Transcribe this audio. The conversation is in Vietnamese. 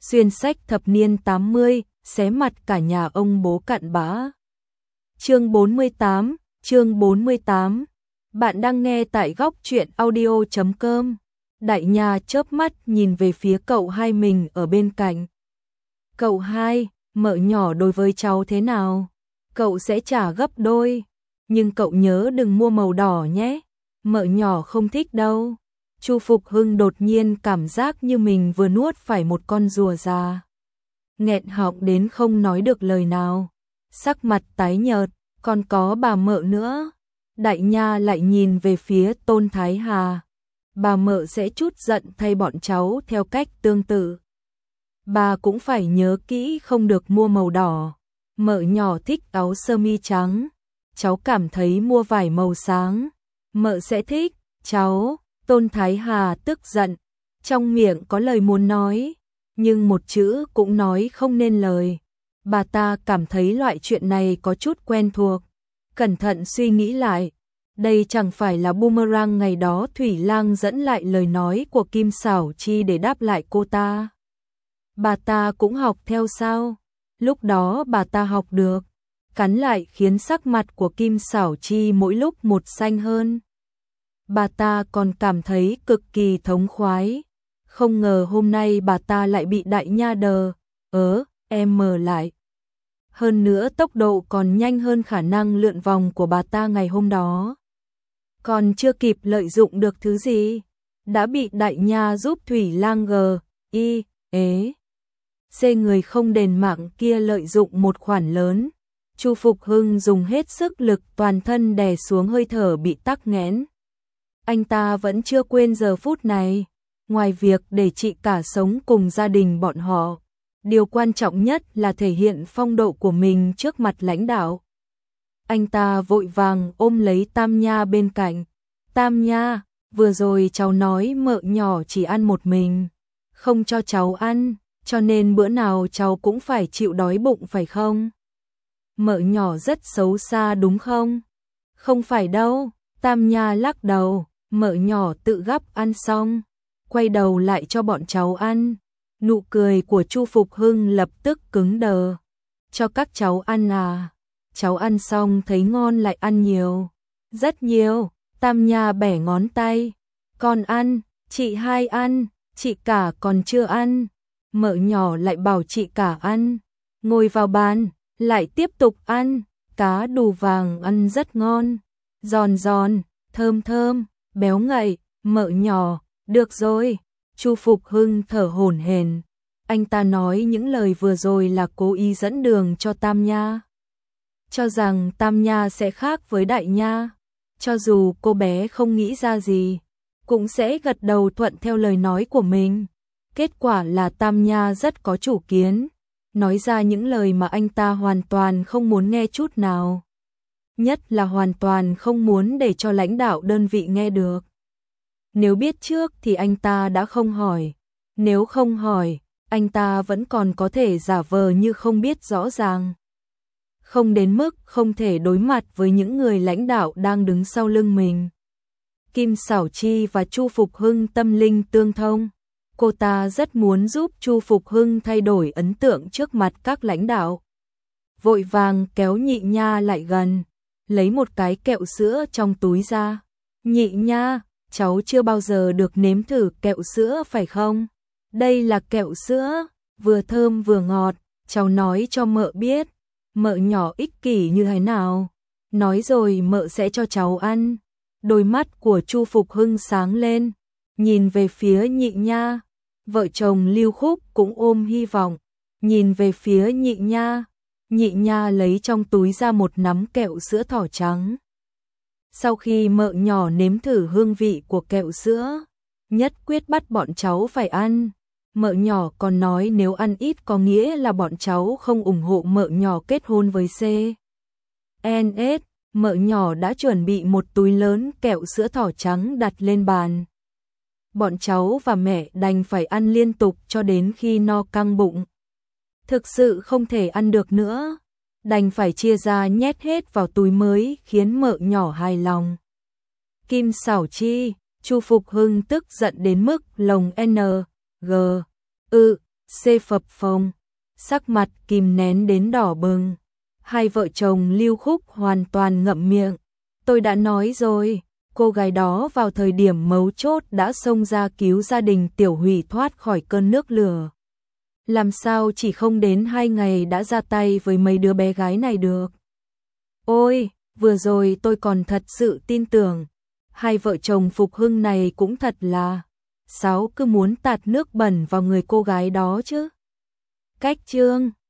xuyên sách thập niên 80, xé mặt cả nhà ông bố cặn bã. Chương 48. Bạn đang nghe tại góc truyện audio.com. Đại Nha chớp mắt nhìn về phía cậu hai mình ở bên cạnh. Cậu hai, mợ nhỏ đối với cháu thế nào? Cậu sẽ trả gấp đôi. Nhưng cậu nhớ đừng mua màu đỏ nhé. Mợ nhỏ không thích đâu. Chu Phục Hưng đột nhiên cảm giác như mình vừa nuốt phải một con rùa già. Nghẹn họng đến không nói được lời nào. Sắc mặt tái nhợt, còn có bà mợ nữa. Đại Nha lại nhìn về phía Tôn Thái Hà. Bà mợ sẽ trút giận thay bọn cháu theo cách tương tự. Bà cũng phải nhớ kỹ không được mua màu đỏ. Mợ nhỏ thích áo sơ mi trắng. Cháu cảm thấy mua vải màu sáng. Mợ sẽ thích, cháu. Tôn Thái Hà tức giận. Trong miệng có lời muốn nói. Nhưng một chữ cũng nói không nên lời. Bà ta cảm thấy loại chuyện này có chút quen thuộc. Cẩn thận suy nghĩ lại. Đây chẳng phải là boomerang ngày đó Thủy Lang dẫn lại lời nói của Kim Xảo Chi để đáp lại cô ta. Bà ta cũng học theo sao? Lúc đó bà ta học được. Cắn lại khiến sắc mặt của Kim Xảo Chi mỗi lúc một xanh hơn. Bà ta còn cảm thấy cực kỳ thống khoái. Không ngờ hôm nay bà ta lại bị Đại Nha em mờ lại. Hơn nữa tốc độ còn nhanh hơn khả năng lượn vòng của bà ta ngày hôm đó. Còn chưa kịp lợi dụng được thứ gì, đã bị Đại Nha giúp Thủy Lang người không đền mạng kia lợi dụng một khoản lớn. Chu Phục Hưng dùng hết sức lực toàn thân đè xuống hơi thở bị tắc nghẽn. Anh ta vẫn chưa quên giờ phút này. Ngoài việc để chị cả sống cùng gia đình bọn họ, điều quan trọng nhất là thể hiện phong độ của mình trước mặt lãnh đạo. Anh ta vội vàng ôm lấy Tam Nha bên cạnh. Tam Nha, vừa rồi cháu nói mợ nhỏ chỉ ăn một mình, không cho cháu ăn, cho nên bữa nào cháu cũng phải chịu đói bụng phải không? Mợ nhỏ rất xấu xa đúng không? Không phải đâu, Tam Nha lắc đầu, mợ nhỏ tự gắp ăn xong, quay đầu lại cho bọn cháu ăn. Nụ cười của Chu Phục Hưng lập tức cứng đờ. Cho các cháu ăn à? Cháu ăn xong thấy ngon lại ăn nhiều. Rất nhiều. Tam Nha bẻ ngón tay. Con ăn, chị hai ăn, chị cả còn chưa ăn. Mợ nhỏ lại bảo chị cả ăn. Ngồi vào bàn, lại tiếp tục ăn. Cá đù vàng ăn rất ngon. Giòn giòn, thơm thơm, béo ngậy. Mợ nhỏ, được rồi. Chu Phục Hưng thở hổn hển. Anh ta nói những lời vừa rồi là cố ý dẫn đường cho Tam Nha. Cho rằng Tam Nha sẽ khác với Đại Nha. Cho dù cô bé không nghĩ ra gì, cũng sẽ gật đầu thuận theo lời nói của mình. Kết quả là Tam Nha rất có chủ kiến, nói ra những lời mà anh ta hoàn toàn không muốn nghe chút nào. Nhất là hoàn toàn không muốn để cho lãnh đạo đơn vị nghe được. Nếu biết trước thì anh ta đã không hỏi. Nếu không hỏi, anh ta vẫn còn có thể giả vờ như không biết rõ ràng. Không đến mức không thể đối mặt với những người lãnh đạo đang đứng sau lưng mình. Kim Xảo Chi và Chu Phục Hưng tâm linh tương thông. Cô ta rất muốn giúp Chu Phục Hưng thay đổi ấn tượng trước mặt các lãnh đạo. Vội vàng kéo Nhị Nha lại gần, lấy một cái kẹo sữa trong túi ra. Nhị Nha, cháu chưa bao giờ được nếm thử kẹo sữa phải không? Đây là kẹo sữa, vừa thơm vừa ngọt, cháu nói cho mợ biết. Mợ nhỏ ích kỷ như thế nào? Nói rồi mợ sẽ cho cháu ăn. Đôi mắt của Chu Phục Hưng sáng lên, nhìn về phía Nhị Nha. Vợ chồng Lưu Khúc cũng ôm hy vọng, nhìn về phía Nhị Nha. Nhị Nha lấy trong túi ra một nắm kẹo sữa thỏ trắng. Sau khi mợ nhỏ nếm thử hương vị của kẹo sữa, nhất quyết bắt bọn cháu phải ăn. Mợ nhỏ còn nói nếu ăn ít có nghĩa là bọn cháu không ủng hộ mợ nhỏ kết hôn với CNS. Mợ nhỏ đã chuẩn bị một túi lớn kẹo sữa thỏ trắng đặt lên bàn. Bọn cháu và mẹ đành phải ăn liên tục cho đến khi no căng bụng. Thực sự không thể ăn được nữa, đành phải chia ra nhét hết vào túi mới khiến mợ nhỏ hài lòng. Kim Xảo Chi, Chu Phục Hưng tức giận đến mức lồng xê phập phồng, sắc mặt kìm nén đến đỏ bừng. Hai vợ chồng Lưu Khúc hoàn toàn ngậm miệng. Tôi đã nói rồi, cô gái đó vào thời điểm mấu chốt đã xông ra cứu gia đình Tiểu Hủy thoát khỏi cơn nước lửa. Làm sao chỉ không đến 2 ngày đã ra tay với mấy đứa bé gái này được. Ôi, vừa rồi tôi còn thật sự tin tưởng. Hai vợ chồng Phục Hưng này cũng thật là sáo, cứ muốn tạt nước bẩn vào người cô gái đó chứ. Cách chương